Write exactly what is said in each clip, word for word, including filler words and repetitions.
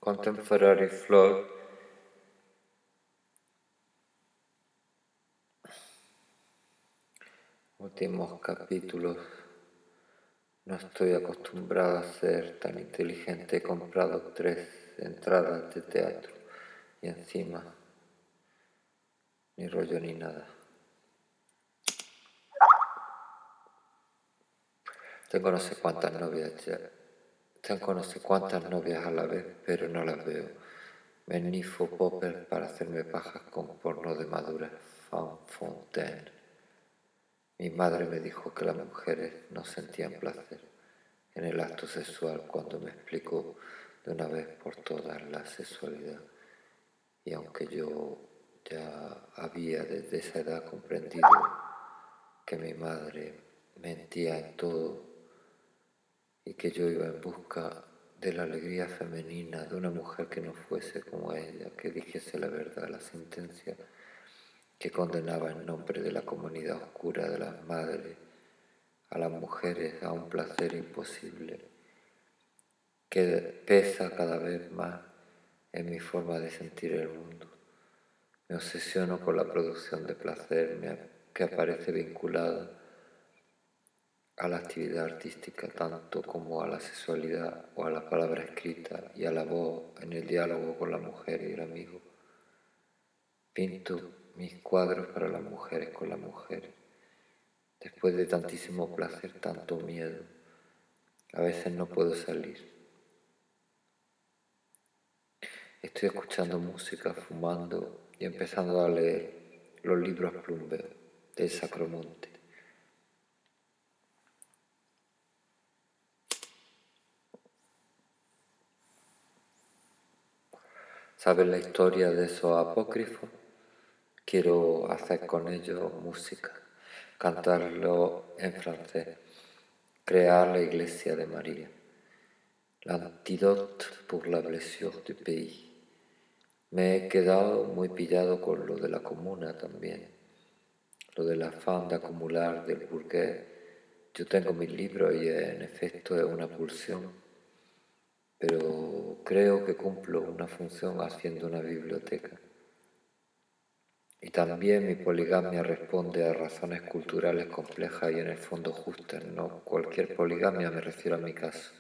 Contemporary Flood, últimos capítulos. No estoy acostumbrado a ser tan inteligente. He comprado tres entradas de teatro y encima ni rollo ni nada. Tengo no sé cuántas novias ya. Tengo no sé cuántas novias a la vez, pero no las veo. Me nifo popper para hacerme pajas con porno de madura. Fan Fontaine. Mi madre me dijo que las mujeres no sentían placer en el acto sexual cuando me explicó de una vez por todas la sexualidad. Y aunque yo ya había desde esa edad comprendido que mi madre mentía en todo y que yo iba en busca de la alegría femenina de una mujer que no fuese como ella, que dijese la verdad, la sentencia que condenaba en nombre de la comunidad oscura de las madres a las mujeres a un placer imposible, que pesa cada vez más en mi forma de sentir el mundo. Me obsesiono con la producción de placer que aparece vinculada a la actividad artística tanto como a la sexualidad o a la palabra escrita y a la voz en el diálogo con la mujer y el amigo. Pinto mis cuadros para las mujeres con las mujeres. Después de tantísimo placer, tanto miedo, a veces no puedo salir. Estoy escuchando música, fumando y empezando a leer los libros Plumbeo del Sacromonte. ¿Sabes la historia de esos apócrifos? Quiero hacer con ellos música, cantarlo en francés, crear la iglesia de María. L'antidote pour la blessure du pays. Me he quedado muy pillado con lo de la comuna también, lo del afán de acumular del burgués. Yo tengo mis libros y en efecto es una pulsión, pero creo que cumplo una función haciendo una biblioteca. Y también mi poligamia responde a razones culturales complejas y en el fondo justas, no cualquier poligamia, me refiero a mi caso.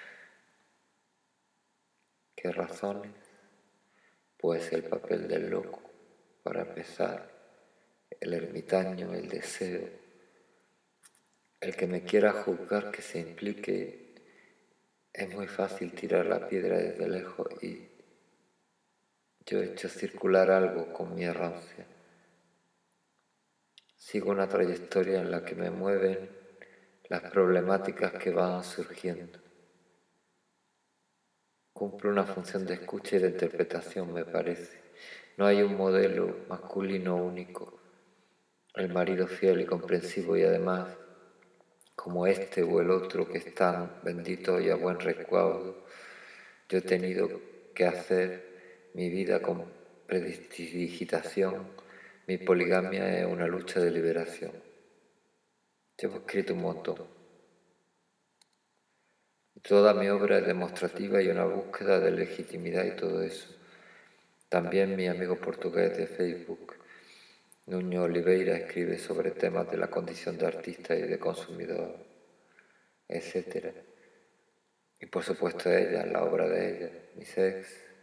¿Qué razones? Pues el papel del loco, para empezar, el ermitaño, el deseo, el que me quiera juzgar que se implique. Es muy fácil tirar la piedra desde lejos y yo he hecho circular algo con mi errancia. Sigo una trayectoria en la que me mueven las problemáticas que van surgiendo. Cumplo una función de escucha y de interpretación, me parece. No hay un modelo masculino único. El marido fiel y comprensivo y además, como este o el otro que están benditos y a buen recaudo, yo he tenido que hacer mi vida con prestidigitación. Mi poligamia es una lucha de liberación. Llevo escrito un montón. Toda mi obra es demostrativa y una búsqueda de legitimidad y todo eso. También mi amigo portugués de Facebook, Nuño Oliveira, escribe sobre temas de la condición de artista y de consumidor, etcétera. Y por supuesto ella, la obra de ella, mis ex,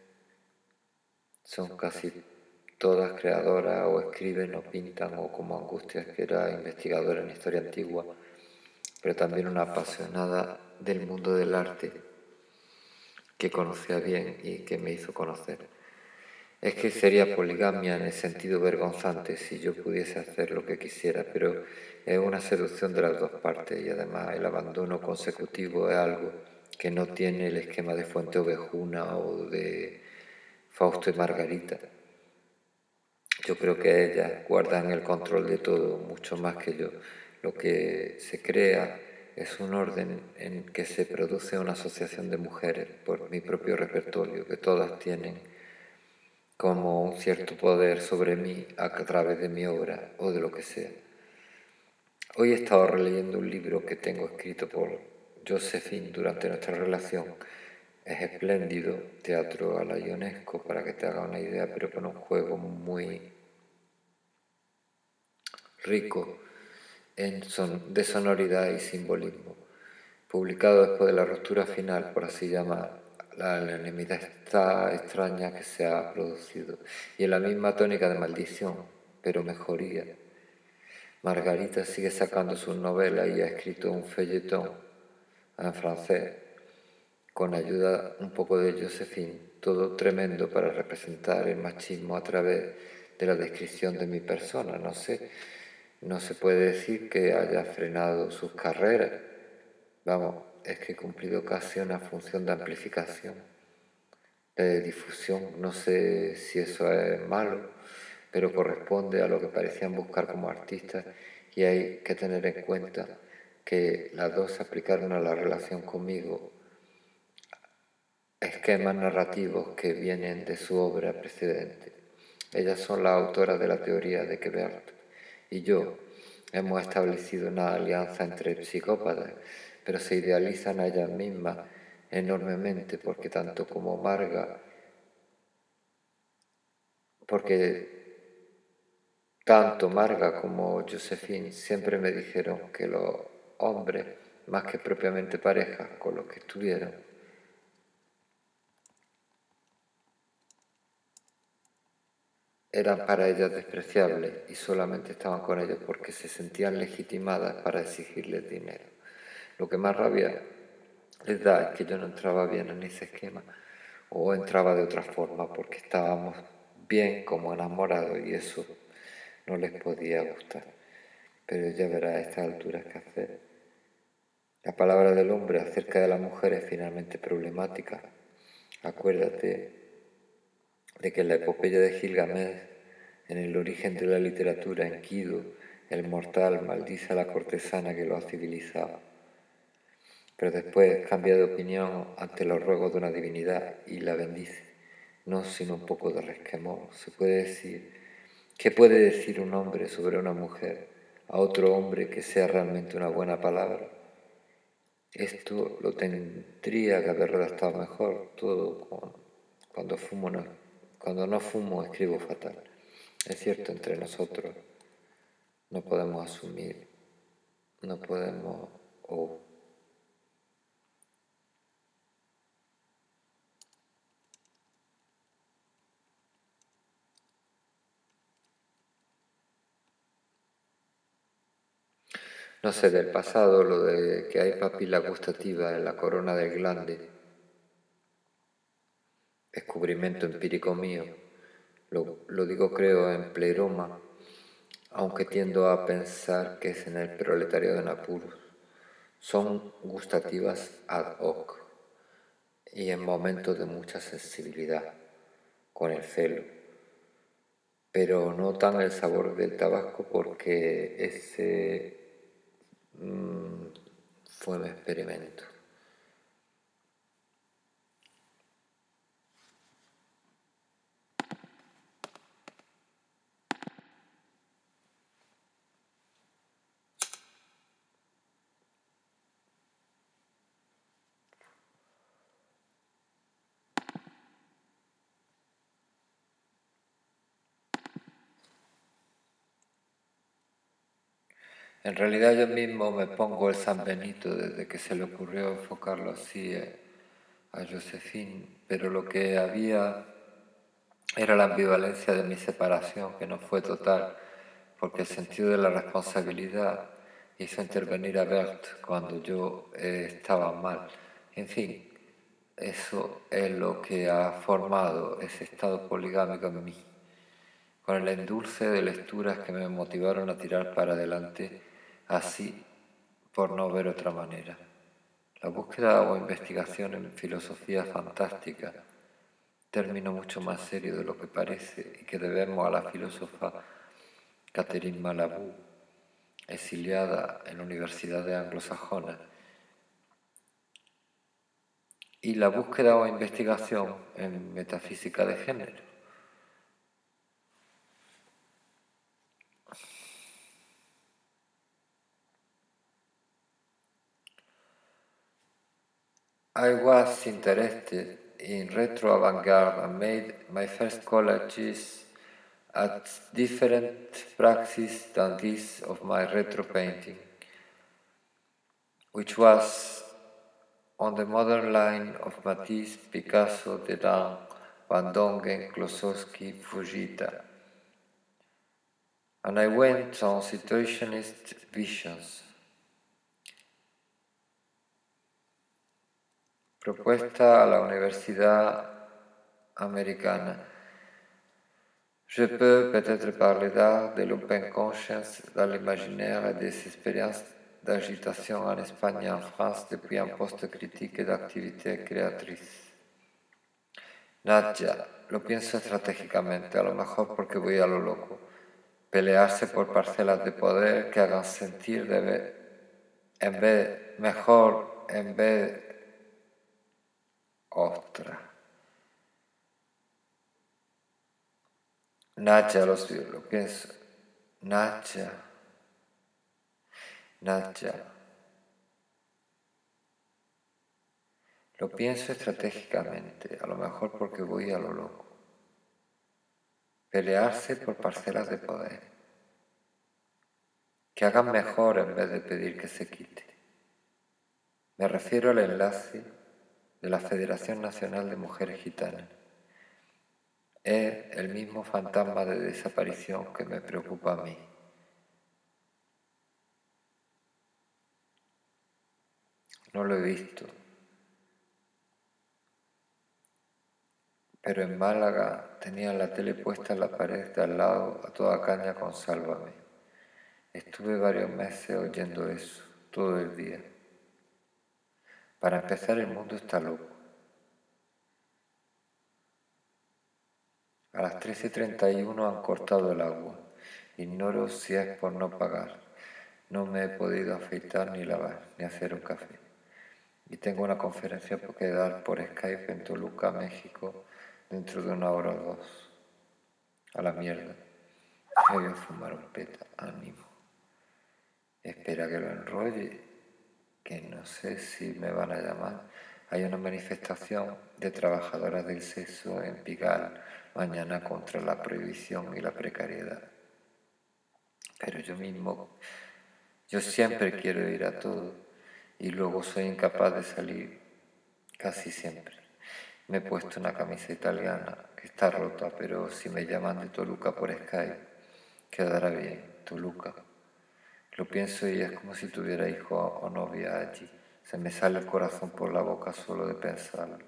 son casi todas creadoras o escriben o pintan o como Angustias, que era investigadora en historia antigua, pero también una apasionada del mundo del arte que conocía bien y que me hizo conocer. Es que sería poligamia en el sentido vergonzante si yo pudiese hacer lo que quisiera, pero es una seducción de las dos partes y además el abandono consecutivo es algo que no tiene el esquema de Fuente Ovejuna o de Fausto y Margarita. Yo creo que ellas guardan el control de todo mucho más que yo. Lo que se crea es un orden en que se produce una asociación de mujeres por mi propio repertorio, que todas tienen como un cierto poder sobre mí a través de mi obra o de lo que sea. Hoy he estado releyendo un libro que tengo escrito por Josephine durante nuestra relación. Es espléndido, teatro a la Ionesco, para que te haga una idea, pero con un juego muy rico en son, de sonoridad y simbolismo. Publicado después de la ruptura final, por así llamar, la enemistad está extraña que se ha producido, y en la misma tónica de maldición, pero mejoría. Margarita sigue sacando sus novelas y ha escrito un folletón en francés, con ayuda un poco de Josephine, todo tremendo para representar el machismo a través de la descripción de mi persona. No sé, no se puede decir que haya frenado sus carreras. Vamos, es que he cumplido casi una función de amplificación, de difusión. No sé si eso es malo, pero corresponde a lo que parecían buscar como artistas, y hay que tener en cuenta que las dos aplicaron a la relación conmigo esquemas narrativos que vienen de su obra precedente. Ellas son las autoras de la teoría de que Berthe y yo hemos establecido una alianza entre psicópatas, pero se idealizan a ellas mismas enormemente, porque tanto como Marga, porque tanto Marga como Josephine siempre me dijeron que los hombres, más que propiamente parejas con los que estuvieron, eran para ellas despreciables y solamente estaban con ellos porque se sentían legitimadas para exigirles dinero. Lo que más rabia les da es que yo no entraba bien en ese esquema, o entraba de otra forma porque estábamos bien como enamorados y eso no les podía gustar. Pero ya verá a estas alturas qué hacer. La palabra del hombre acerca de la mujer es finalmente problemática. Acuérdate de que en la epopeya de Gilgamesh, en el origen de la literatura, en Kido, el mortal maldice a la cortesana que lo ha civilizado, pero después cambia de opinión ante los ruegos de una divinidad y la bendice, no sino un poco de resquemor. Se puede decir, ¿qué puede decir un hombre sobre una mujer a otro hombre que sea realmente una buena palabra? Esto lo tendría que haber redactado mejor todo cuando fumo no, cuando no fumo escribo fatal. Es cierto, entre nosotros no podemos asumir, no podemos... Oh. No sé, del pasado, lo de que hay papila gustativa en la corona del glande, descubrimiento empírico mío, lo, lo digo creo en pleroma, aunque tiendo a pensar que es en el proletario de Napurus. Son gustativas ad hoc y en momentos de mucha sensibilidad, con el celo, pero no tan el sabor del tabasco porque ese mmm, fue mi experimento. En realidad yo mismo me pongo el San Benito desde que se le ocurrió enfocarlo así a Josephine, pero lo que había era la ambivalencia de mi separación, que no fue total, porque el sentido de la responsabilidad hizo intervenir a Berthe cuando yo eh, estaba mal. En fin, eso es lo que ha formado ese estado poligámico en mí, con el endulce de lecturas que me motivaron a tirar para adelante así, por no ver otra manera. La búsqueda o investigación en filosofía fantástica, término mucho más serio de lo que parece y que debemos a la filósofa Catherine Malabou, exiliada en universidades anglosajonas, y la búsqueda o investigación en metafísica de género. I was interested in retro avant-garde and made my first collages at different practice than this of my retro painting, which was on the modern line of Matisse, Picasso, Dedan, Van Dongen, Klossowski, Fujita. And I went on situationist visions. Propuesta a la universidad americana. Je peux peut-être parler d'art, de l'open conscience, dans l'imaginaire et des expériences d'agitation en Espagne et en France depuis un poste critique et d'activité créatrice. Nadja, lo pienso estratégicamente, a lo mejor porque voy a lo loco. Pelearse por parcelas de poder que hagan sentir de vez, en vez, mejor, en vez, ostras. Nadja, lo, lo pienso. Nadja. Nadja. Lo pienso estratégicamente, a lo mejor porque voy a lo loco. Pelearse por parcelas de poder. Que hagan mejor en vez de pedir que se quite. Me refiero al enlace de la Federación Nacional de Mujeres Gitanas. Es el mismo fantasma de desaparición que me preocupa a mí. No lo he visto. Pero en Málaga tenían la tele puesta en la pared de al lado a toda caña con Sálvame. Estuve varios meses oyendo eso, todo el día. Para empezar, el mundo está loco. A las trece y treinta y uno han cortado el agua. Ignoro si es por no pagar. No me he podido afeitar ni lavar, ni hacer un café. Y tengo una conferencia que dar por Skype en Toluca, México, dentro de una hora o dos. A la mierda. Me voy a fumar un peta, ánimo. Espera que lo enrolle, que no sé si me van a llamar. Hay una manifestación de trabajadoras del sexo en Pigal mañana contra la prohibición y la precariedad. Pero yo mismo, yo siempre quiero ir a todo y luego soy incapaz de salir casi siempre. Me he puesto una camisa italiana que está rota, pero si me llaman de Toluca por Skype, quedará bien, Toluca. Lo pienso y es como si tuviera hijo o novia allí. Se me sale el corazón por la boca solo de pensarlo.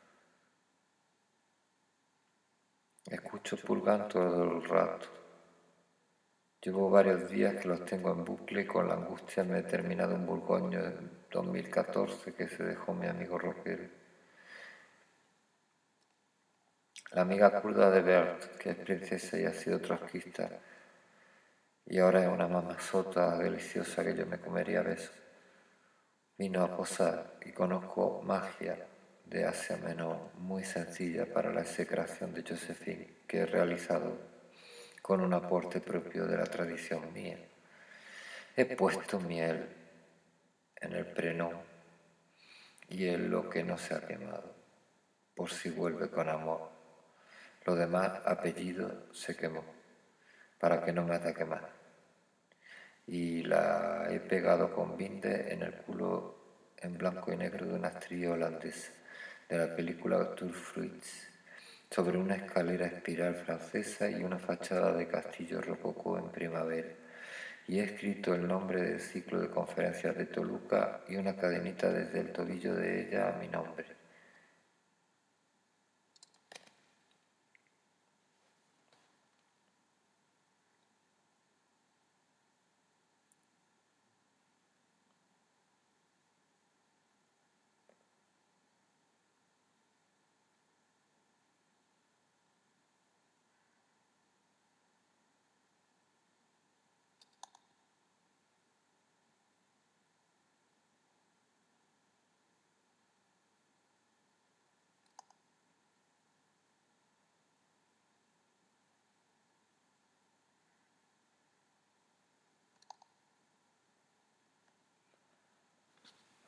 Escucho Purgan todo el rato. Llevo varios días que los tengo en bucle y con la angustia me he terminado un Burgoño en dos mil catorce que se dejó mi amigo rockero. La amiga kurda de Bert, que es princesa y ha sido trotskista, y ahora es una mamazota deliciosa que yo me comería a besos. Vino a posar y conozco magia de Asia Menor muy sencilla para la execración de Josephine que he realizado con un aporte propio de la tradición mía. He puesto miel en el prenón y en lo que no se ha quemado, por si vuelve con amor. Lo demás, apellido, se quemó, para que no me ataque más. Y la he pegado con binde en el culo en blanco y negro de una actriz holandesa de la película Tour Fruits, sobre una escalera espiral francesa y una fachada de castillo rococó en primavera. Y he escrito el nombre del ciclo de conferencias de Toluca y una cadenita desde el tobillo de ella a mi nombre.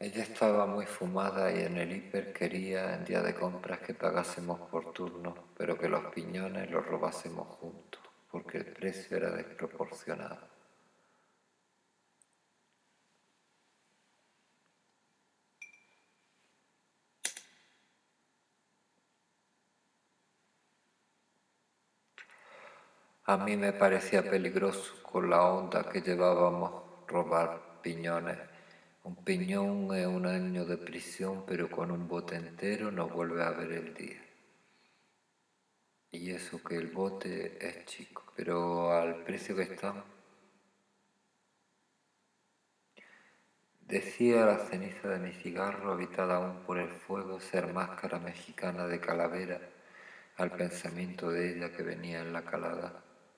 Ella estaba muy fumada y en el hiper quería en día de compras que pagásemos por turno, pero que los piñones los robásemos juntos, porque el precio era desproporcionado. A mí me parecía peligroso con la onda que llevábamos robar piñones. Un piñón es un año de prisión, pero con un bote entero no vuelve a ver el día. Y eso que el bote es chico, pero al precio que está, decía la ceniza de mi cigarro, habitada aún por el fuego, ser máscara mexicana de calavera, al pensamiento de ella que venía en la calada.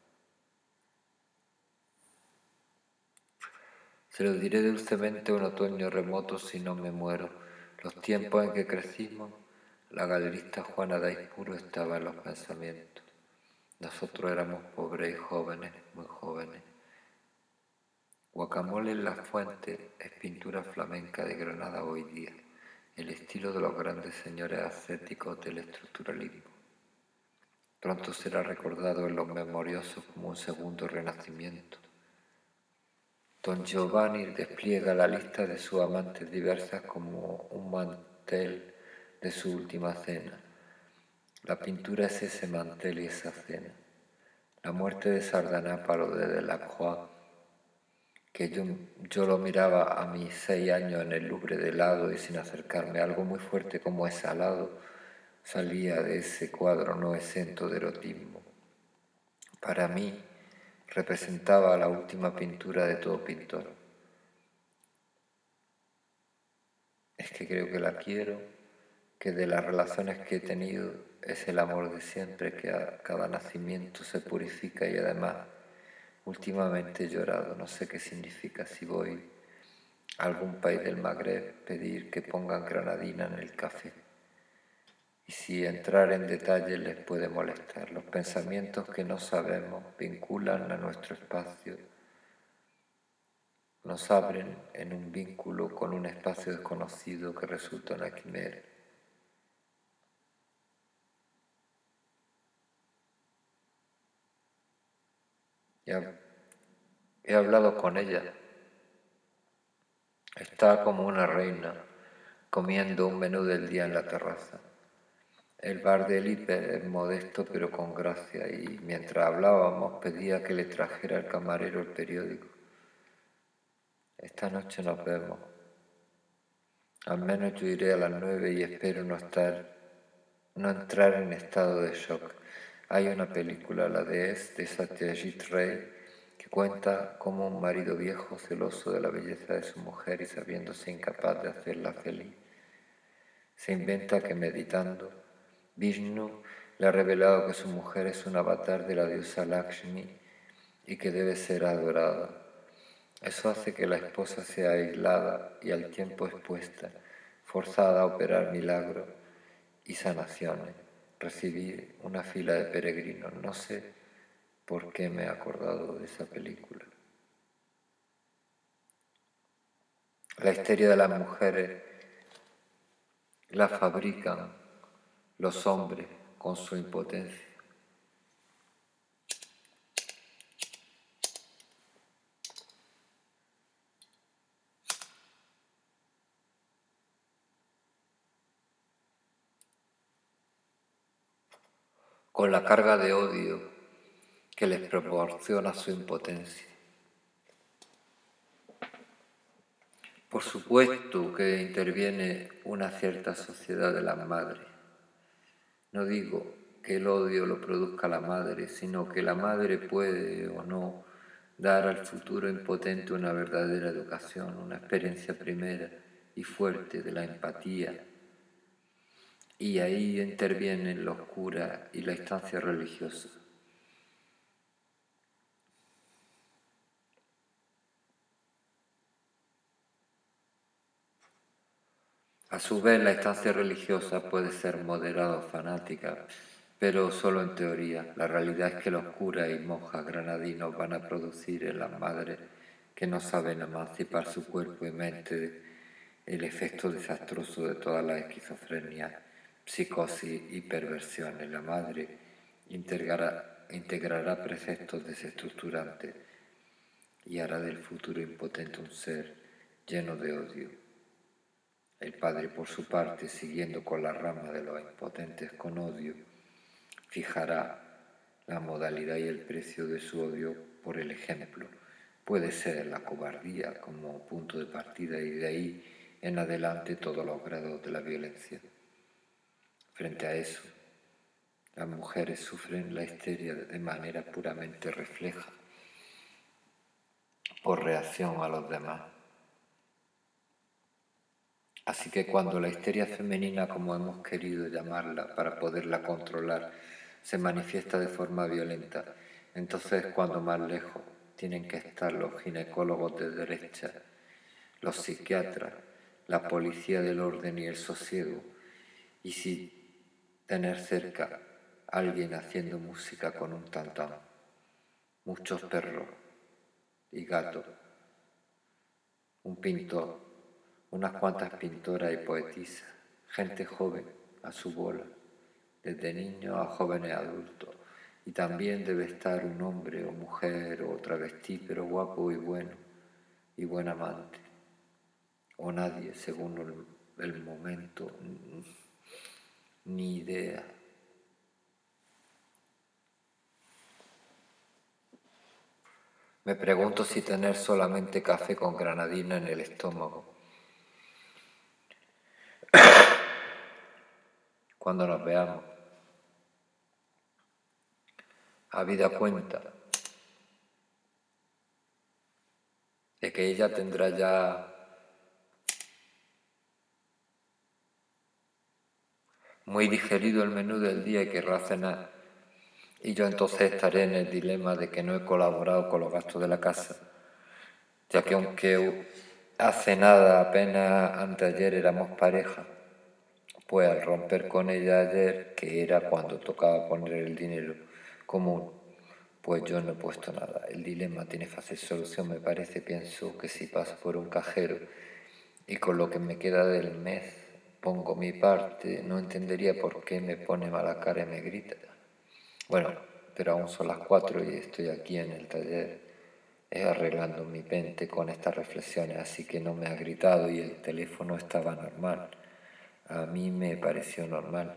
Se lo diré dulcemente un otoño remoto si no me muero. Los tiempos en que crecimos, la galerista Juana Daipuro estaba en los pensamientos. Nosotros éramos pobres y jóvenes, muy jóvenes. Guacamole en la fuente es pintura flamenca de Granada hoy día, el estilo de los grandes señores ascéticos del estructuralismo. Pronto será recordado en los memoriosos como un segundo renacimiento. Don Giovanni despliega la lista de sus amantes diversas como un mantel de su última cena. La pintura es ese mantel y esa cena. La muerte de Sardanápalo de Delacroix, que yo, yo lo miraba a mis seis años en el Louvre de lado y sin acercarme, algo muy fuerte como exhalado salía de ese cuadro no exento de erotismo. Para mí representaba la última pintura de todo pintor. Es que creo que la quiero, que de las relaciones que he tenido es el amor de siempre, que a cada nacimiento se purifica y además últimamente he llorado, no sé qué significa si voy a algún país del Magreb pedir que pongan granadina en el café. Y si entrar en detalles les puede molestar, los pensamientos que no sabemos vinculan a nuestro espacio, nos abren en un vínculo con un espacio desconocido que resulta una quimera. He, he hablado con ella. Está como una reina, comiendo un menú del día en la terraza. El bar del hiper es modesto pero con gracia y mientras hablábamos pedía que le trajera al camarero el periódico. Esta noche nos vemos. Al menos yo iré a las nueve y espero no estar, no entrar en estado de shock. Hay una película, la de Es, de Satyajit Ray, que cuenta cómo un marido viejo, celoso de la belleza de su mujer y sabiéndose incapaz de hacerla feliz, se inventa que meditando, Vishnu le ha revelado que su mujer es un avatar de la diosa Lakshmi y que debe ser adorada. Eso hace que la esposa sea aislada y al tiempo expuesta, forzada a operar milagros y sanaciones, recibir una fila de peregrinos. No sé por qué me he acordado de esa película. La histeria de las mujeres la fabrican los hombres con su impotencia. Con la carga de odio que les proporciona su impotencia. Por supuesto que interviene una cierta sociedad de las madres. No digo que el odio lo produzca la madre, sino que la madre puede o no dar al futuro impotente una verdadera educación, una experiencia primera y fuerte de la empatía. Y ahí intervienen los curas y la instancia religiosa. A su vez, la instancia religiosa puede ser moderada o fanática, pero solo en teoría. La realidad es que los curas y monjas granadinos van a producir en las madres que no saben emancipar su cuerpo y mente el efecto desastroso de todas las esquizofrenias, psicosis y perversiones. La madre integrará, integrará preceptos desestructurantes y hará del futuro impotente un ser lleno de odio. El padre, por su parte, siguiendo con la rama de los impotentes con odio, fijará la modalidad y el precio de su odio por el ejemplo. Puede ser la cobardía como punto de partida y de ahí en adelante todos los grados de la violencia. Frente a eso, las mujeres sufren la histeria de manera puramente refleja, por reacción a los demás. Así que cuando la histeria femenina, como hemos querido llamarla para poderla controlar, se manifiesta de forma violenta, entonces cuando más lejos tienen que estar los ginecólogos de derecha, los psiquiatras, la policía del orden y el sosiego, y si tener cerca a alguien haciendo música con un tantán, muchos perros y gatos, un pintor, unas cuantas pintoras y poetisas, gente joven a su bola, desde niños a jóvenes adultos, y también debe estar un hombre o mujer o travesti, pero guapo y bueno, y buen amante, o nadie según el, el momento, ni idea. Me pregunto si tener solamente café con granadina en el estómago. Cuando nos veamos, habida cuenta de que ella tendrá ya muy digerido el menú del día y querrá cenar, y yo entonces estaré en el dilema de que no he colaborado con los gastos de la casa, ya que aunque hace nada, apenas anteayer éramos pareja, pues al romper con ella ayer, que era cuando tocaba poner el dinero común, pues yo no he puesto nada. El dilema tiene fácil solución, me parece. Pienso que si paso por un cajero y con lo que me queda del mes pongo mi parte, no entendería por qué me pone mala cara y me grita. Bueno, pero aún son las cuatro y estoy aquí en el taller eh, arreglando mi mente con estas reflexiones, así que no me ha gritado y el teléfono estaba normal. A mí me pareció normal.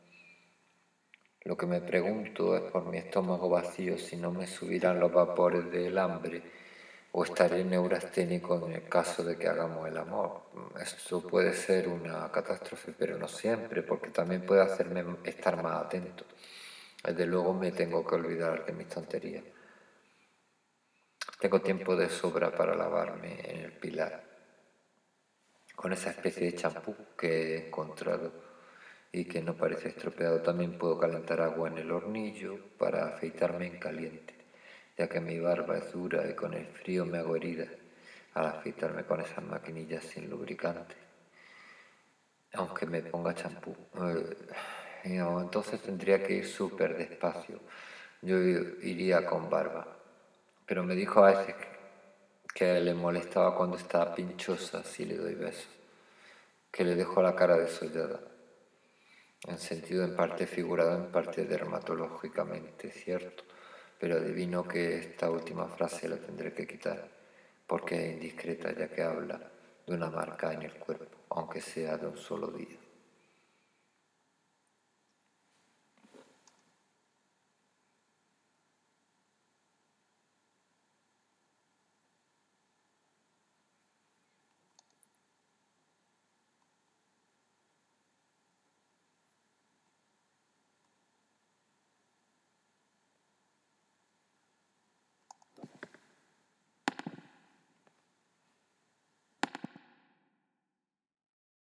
Lo que me pregunto es por mi estómago vacío si no me subirán los vapores del hambre o estaré neurasténico en el caso de que hagamos el amor. Esto puede ser una catástrofe, pero no siempre, porque también puede hacerme estar más atento. Desde luego me tengo que olvidar de mis tonterías. Tengo tiempo de sobra para lavarme en el Pilar, con esa especie de champú que he encontrado y que no parece estropeado. También puedo calentar agua en el hornillo para afeitarme en caliente, ya que mi barba es dura y con el frío me hago heridas al afeitarme con esas maquinillas sin lubricante, aunque me ponga champú. Eh, no, entonces tendría que ir súper despacio. Yo iría con barba, pero me dijo a veces que le molestaba cuando estaba pinchosa si le doy besos, que le dejo la cara desollada, en sentido en parte figurado, en parte dermatológicamente, cierto, pero adivino que esta última frase la tendré que quitar, porque es indiscreta ya que habla de una marca en el cuerpo, aunque sea de un solo día.